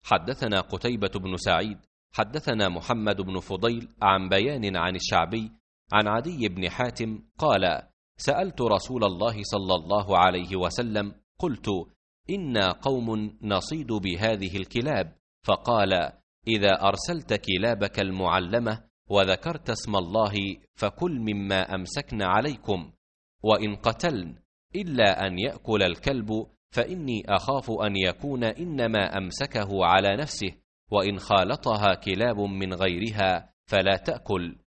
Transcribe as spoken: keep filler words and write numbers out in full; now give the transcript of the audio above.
حدثنا قتيبة بن سعيد حدثنا محمد بن فضيل عن بيان عن الشعبي عن عدي بن حاتم قال: سألت رسول الله صلى الله عليه وسلم قلت: إنا قوم نصيد بهذه الكلاب، فقال: إذا أرسلت كلابك المعلمة وذكرت اسم الله فكل مما أمسكن عليكم، وإن قتلن إلا أن يأكل الكلب فإني أخاف أن يكون إنما أمسكه على نفسه، وإن خالطها كلاب من غيرها فلا تأكل،